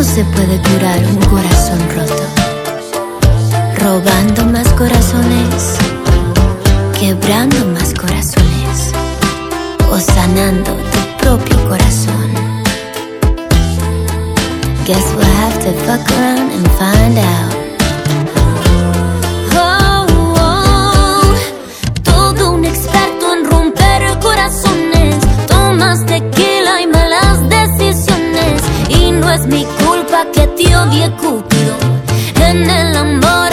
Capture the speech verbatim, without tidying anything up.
se puede curar un corazón roto robando más corazones, quebrando más corazones o sanando tu propio corazón. Guess we'll have to fuck around and find out. Oh, oh, todo un experto en romper corazones. Tomas tequila y malas decisiones. Y no es mi culpa que te odie Cupido en el amor.